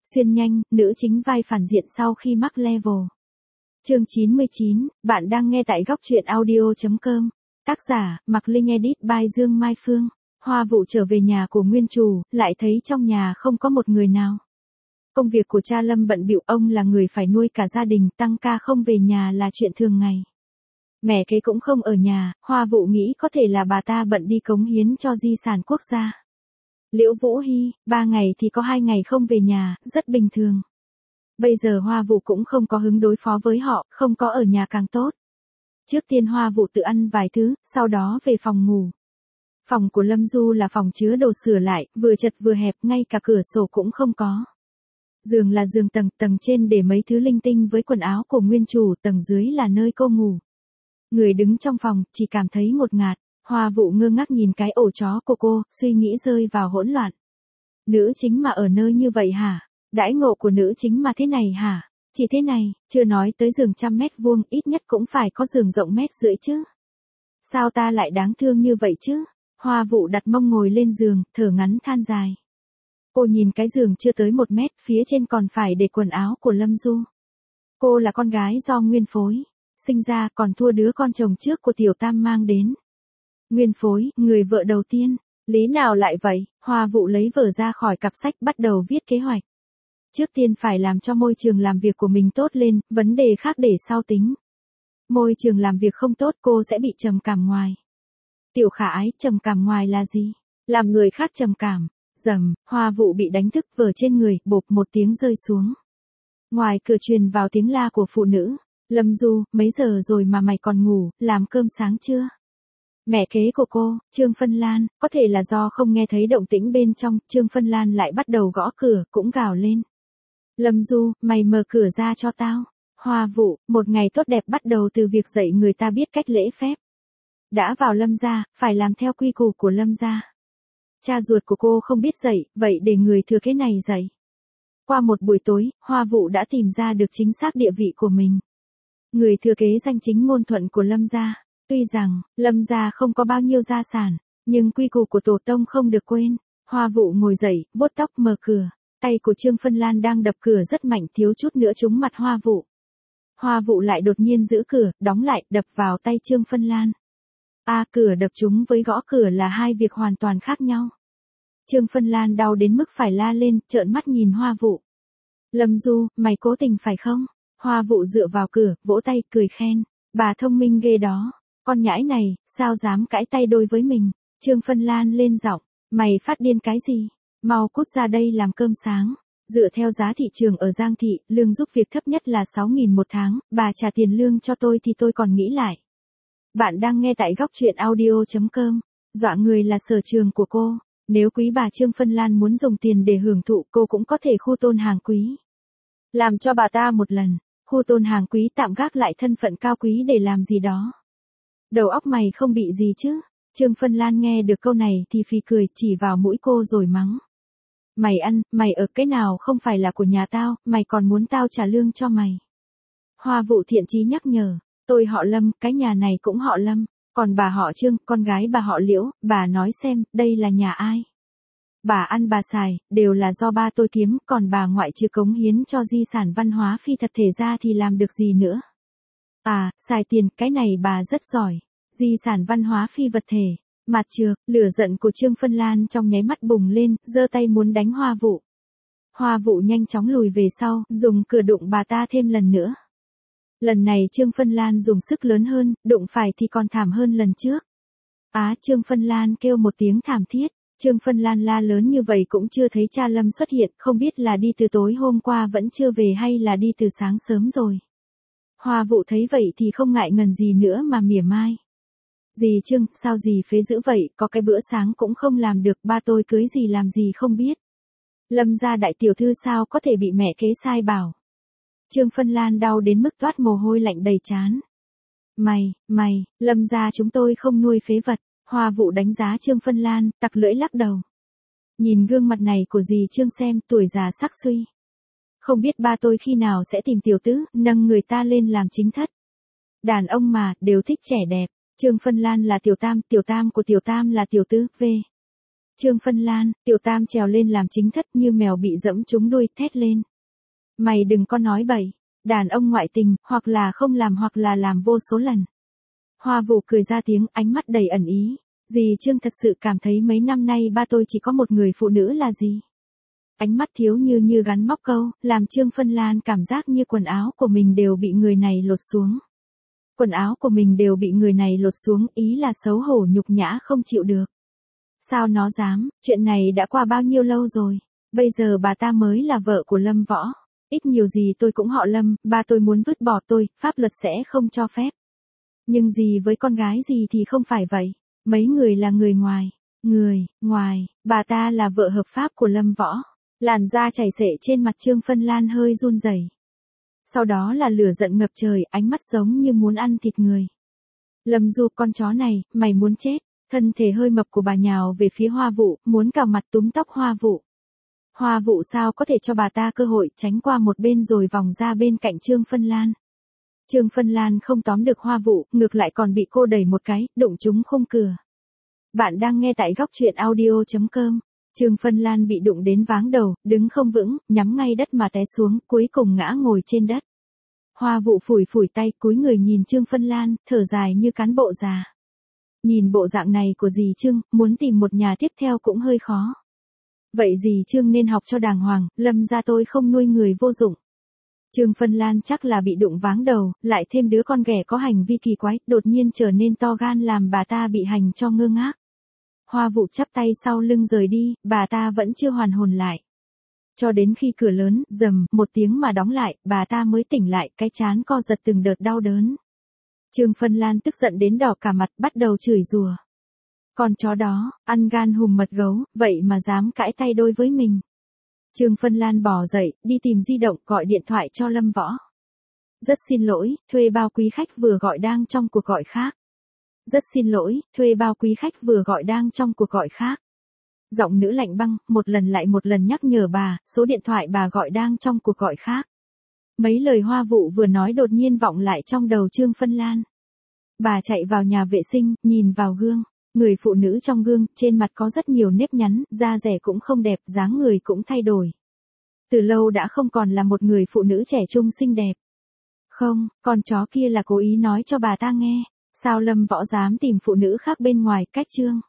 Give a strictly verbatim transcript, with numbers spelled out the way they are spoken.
Xuyên nhanh, nữ chính vai phản diện sau khi mắc level. Chương chín mươi chín, bạn đang nghe tại góc truyện audio chấm com. Tác giả, Mạc Linh edit by Dương Mai Phương. Hoa Vụ trở về nhà của nguyên chủ, lại thấy trong nhà không có một người nào. Công việc của cha Lâm bận bịu, ông là người phải nuôi cả gia đình, tăng ca không về nhà là chuyện thường ngày. Mẹ kế cũng không ở nhà, Hoa Vụ nghĩ có thể là bà ta bận đi cống hiến cho di sản quốc gia. Liễu Vũ Hy, ba ngày thì có hai ngày không về nhà, rất bình thường. Bây giờ Hoa Vụ cũng không có hứng đối phó với họ, không có ở nhà càng tốt. Trước tiên Hoa Vụ tự ăn vài thứ, sau đó về phòng ngủ. Phòng của Lâm Du là phòng chứa đồ sửa lại, vừa chật vừa hẹp, ngay cả cửa sổ cũng không có. Giường là giường tầng, tầng trên để mấy thứ linh tinh với quần áo của nguyên chủ, tầng dưới là nơi cô ngủ. Người đứng trong phòng, chỉ cảm thấy ngột ngạt. Hoa Vụ ngơ ngác nhìn cái ổ chó của cô, suy nghĩ rơi vào hỗn loạn. Nữ chính mà ở nơi như vậy hả? Đãi ngộ của nữ chính mà thế này hả? Chỉ thế này, chưa nói tới giường trăm mét vuông, ít nhất cũng phải có giường rộng mét rưỡi chứ. Sao ta lại đáng thương như vậy chứ? Hoa Vụ đặt mông ngồi lên giường, thở ngắn than dài. Cô nhìn cái giường chưa tới một mét, phía trên còn phải để quần áo của Lâm Du. Cô là con gái do Nguyên Phối sinh ra, còn thua đứa con chồng trước của Tiểu Tam mang đến. Nguyên Phối, người vợ đầu tiên, lý nào lại vậy? Hoa Vụ lấy vở ra khỏi cặp sách, bắt đầu viết kế hoạch. Trước tiên phải làm cho môi trường làm việc của mình tốt lên, vấn đề khác để sau tính. Môi trường làm việc không tốt, cô sẽ bị trầm cảm ngoài. Tiểu Khả Ái, trầm cảm ngoài là gì? Làm người khác trầm cảm. Rầm, Hoa Vụ bị đánh thức, vở trên người, bộp một tiếng rơi xuống. Ngoài cửa truyền vào tiếng la của phụ nữ. Lâm Du, mấy giờ rồi mà mày còn ngủ, làm cơm sáng chưa? Mẹ kế của cô, Trương Phân Lan, có thể là do không nghe thấy động tĩnh bên trong, Trương Phân Lan lại bắt đầu gõ cửa, cũng gào lên. Lâm Du, mày mở cửa ra cho tao. Hoa Vụ, một ngày tốt đẹp bắt đầu từ việc dạy người ta biết cách lễ phép. Đã vào Lâm gia, phải làm theo quy củ của Lâm gia. Cha ruột của cô không biết dạy, vậy để người thừa kế này dạy. Qua một buổi tối, Hoa Vụ đã tìm ra được chính xác địa vị của mình. Người thừa kế danh chính ngôn thuận của Lâm gia. Tuy rằng, Lâm gia không có bao nhiêu gia sản, nhưng quy củ của tổ tông không được quên. Hoa Vụ ngồi dậy, vuốt tóc, mở cửa. Tay của Trương Phân Lan đang đập cửa rất mạnh, thiếu chút nữa trúng mặt Hoa Vụ. Hoa Vụ lại đột nhiên giữ cửa, đóng lại, đập vào tay Trương Phân Lan. À, cửa đập trúng với gõ cửa là hai việc hoàn toàn khác nhau. Trương Phân Lan đau đến mức phải la lên, trợn mắt nhìn Hoa Vụ. Lâm Du, mày cố tình phải không? Hoa Vụ dựa vào cửa, vỗ tay, cười khen. Bà thông minh ghê đó. Con nhãi này, sao dám cãi tay đôi với mình? Trương Phân Lan lên giọng. Mày phát điên cái gì? Mau cút ra đây làm cơm sáng. Dựa theo giá thị trường ở Giang Thị, lương giúp việc thấp nhất là sáu nghìn một tháng. Bà trả tiền lương cho tôi thì tôi còn nghĩ lại. Bạn đang nghe tại góc truyện audio chấm com. Dọa người là sở trường của cô. Nếu quý bà Trương Phân Lan muốn dùng tiền để hưởng thụ, cô cũng có thể khu tôn hàng quý. Làm cho bà ta một lần. Khu tôn hàng quý tạm gác lại thân phận cao quý để làm gì đó. Đầu óc mày không bị gì chứ? Trương Phân Lan nghe được câu này thì phì cười, chỉ vào mũi cô rồi mắng. Mày ăn, mày ở, cái nào không phải là của nhà tao, mày còn muốn tao trả lương cho mày. Hoa Vụ thiện chí nhắc nhở. Tôi họ Lâm, cái nhà này cũng họ Lâm. Còn bà họ Trương, con gái bà họ Liễu, bà nói xem, đây là nhà ai? Bà ăn bà xài, đều là do ba tôi kiếm, còn bà ngoại trừ cống hiến cho di sản văn hóa phi thật thể ra thì làm được gì nữa? À, xài tiền, cái này bà rất giỏi. Di sản văn hóa phi vật thể. Mặt trược, lửa giận của Trương Phân Lan trong nháy mắt bùng lên, giơ tay muốn đánh Hoa Vụ. Hoa Vụ nhanh chóng lùi về sau, dùng cửa đụng bà ta thêm lần nữa. Lần này Trương Phân Lan dùng sức lớn hơn, đụng phải thì còn thảm hơn lần trước. Á, Trương Phân Lan kêu một tiếng thảm thiết. Trương Phân Lan la lớn như vậy cũng chưa thấy cha Lâm xuất hiện, không biết là đi từ tối hôm qua vẫn chưa về hay là đi từ sáng sớm rồi. Hoa Vụ thấy vậy thì không ngại ngần gì nữa mà mỉa mai. Dì Trương, sao dì phế dữ vậy, có cái bữa sáng cũng không làm được, ba tôi cưới dì làm gì không biết. Lâm gia đại tiểu thư sao có thể bị mẹ kế sai bảo. Trương Phân Lan đau đến mức toát mồ hôi lạnh đầy trán. Mày, mày, Lâm gia chúng tôi không nuôi phế vật. Hoa Vụ đánh giá Trương Phân Lan, tặc lưỡi lắc đầu. Nhìn gương mặt này của dì Trương xem, tuổi già sắc suy. Không biết ba tôi khi nào sẽ tìm tiểu tứ, nâng người ta lên làm chính thất. Đàn ông mà, đều thích trẻ đẹp. Trương Phân Lan là tiểu tam, tiểu tam của tiểu tam là tiểu tứ, v. Trương Phân Lan, Tiểu Tam trèo lên làm chính thất như mèo bị dẫm trúng đuôi, thét lên. Mày đừng có nói bậy, đàn ông ngoại tình, hoặc là không làm hoặc là làm vô số lần. Hoa Vũ cười ra tiếng, ánh mắt đầy ẩn ý. Dì Trương thật sự cảm thấy mấy năm nay ba tôi chỉ có một người phụ nữ là gì? Ánh mắt thiếu như như gắn móc câu, làm Trương Phân Lan cảm giác như quần áo của mình đều bị người này lột xuống. Quần áo của mình đều bị người này lột xuống, ý là xấu hổ nhục nhã không chịu được. Sao nó dám, chuyện này đã qua bao nhiêu lâu rồi, bây giờ bà ta mới là vợ của Lâm Võ. Ít nhiều gì tôi cũng họ Lâm, ba tôi muốn vứt bỏ tôi, pháp luật sẽ không cho phép. Nhưng gì với con gái gì thì không phải vậy, mấy người là người ngoài, người, ngoài, bà ta là vợ hợp pháp của Lâm Võ. Làn da chảy xệ trên mặt Trương Phân Lan hơi run rẩy. Sau đó là lửa giận ngập trời, ánh mắt giống như muốn ăn thịt người. Lâm Du, con chó này, mày muốn chết. Thân thể hơi mập của bà nhào về phía Hoa Vũ, muốn cào mặt túm tóc Hoa Vũ. Hoa Vũ sao có thể cho bà ta cơ hội, tránh qua một bên rồi vòng ra bên cạnh Trương Phân Lan. Trương Phân Lan không tóm được Hoa Vũ, ngược lại còn bị cô đẩy một cái, đụng trúng khung cửa. Bạn đang nghe tại góc truyện audio chấm com. Trương Phân Lan bị đụng đến váng đầu, đứng không vững, nhắm ngay đất mà té xuống, cuối cùng ngã ngồi trên đất. Hoa Vũ phủi phủi tay, cúi người nhìn Trương Phân Lan, thở dài như cán bộ già. Nhìn bộ dạng này của dì Trương, muốn tìm một nhà tiếp theo cũng hơi khó. Vậy dì Trương nên học cho đàng hoàng, Lâm gia tôi không nuôi người vô dụng. Trương Phân Lan chắc là bị đụng váng đầu, lại thêm đứa con ghẻ có hành vi kỳ quái, đột nhiên trở nên to gan làm bà ta bị hành cho ngơ ngác. Hoa Vũ chắp tay sau lưng rời đi, bà ta vẫn chưa hoàn hồn lại. Cho đến khi cửa lớn, rầm, một tiếng mà đóng lại, bà ta mới tỉnh lại, cái trán co giật từng đợt đau đớn. Trương Phân Lan tức giận đến đỏ cả mặt, bắt đầu chửi rủa. Con chó đó, ăn gan hùm mật gấu, vậy mà dám cãi tay đôi với mình. Trương Phân Lan bò dậy, đi tìm di động, gọi điện thoại cho Lâm Võ. Rất xin lỗi, thuê bao quý khách vừa gọi đang trong cuộc gọi khác. Rất xin lỗi, thuê bao quý khách vừa gọi đang trong cuộc gọi khác. Giọng nữ lạnh băng, một lần lại một lần nhắc nhở bà, số điện thoại bà gọi đang trong cuộc gọi khác. Mấy lời Hoa Vũ vừa nói đột nhiên vọng lại trong đầu Trương Phân Lan. Bà chạy vào nhà vệ sinh, nhìn vào gương. Người phụ nữ trong gương, trên mặt có rất nhiều nếp nhăn, da dẻ cũng không đẹp, dáng người cũng thay đổi. Từ lâu đã không còn là một người phụ nữ trẻ trung xinh đẹp. Không, con chó kia là cố ý nói cho bà ta nghe. Sao Lâm Võ dám tìm phụ nữ khác bên ngoài, cách Trương